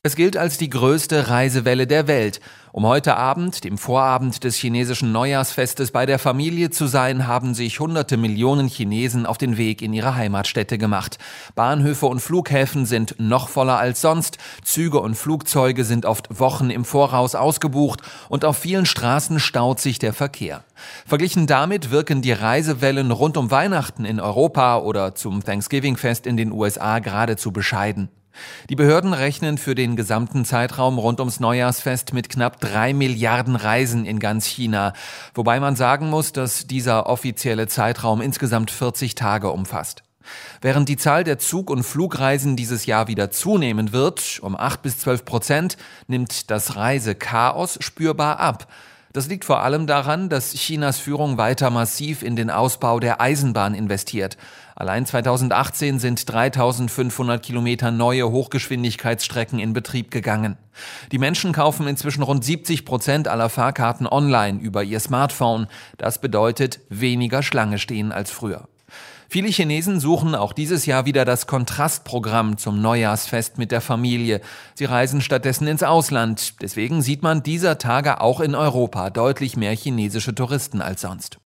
Es gilt als die größte Reisewelle der Welt. Um heute Abend, dem Vorabend des chinesischen Neujahrsfestes, bei der Familie zu sein, haben sich hunderte Millionen Chinesen auf den Weg in ihre Heimatstädte gemacht. Bahnhöfe und Flughäfen sind noch voller als sonst. Züge und Flugzeuge sind oft Wochen im Voraus ausgebucht und auf vielen Straßen staut sich der Verkehr. Verglichen damit wirken die Reisewellen rund um Weihnachten in Europa oder zum Thanksgiving-Fest in den USA geradezu bescheiden. Die Behörden rechnen für den gesamten Zeitraum rund ums Neujahrsfest mit knapp 3 Milliarden Reisen in ganz China, wobei man sagen muss, dass dieser offizielle Zeitraum insgesamt 40 Tage umfasst. Während die Zahl der Zug- und Flugreisen dieses Jahr wieder zunehmen wird, um 8-12%, nimmt das Reisechaos spürbar ab. Das liegt vor allem daran, dass Chinas Führung weiter massiv in den Ausbau der Eisenbahn investiert. Allein 2018 sind 3.500 Kilometer neue Hochgeschwindigkeitsstrecken in Betrieb gegangen. Die Menschen kaufen inzwischen rund 70% aller Fahrkarten online über ihr Smartphone. Das bedeutet weniger Schlange stehen als früher. Viele Chinesen suchen auch dieses Jahr wieder das Kontrastprogramm zum Neujahrsfest mit der Familie. Sie reisen stattdessen ins Ausland. Deswegen sieht man dieser Tage auch in Europa deutlich mehr chinesische Touristen als sonst.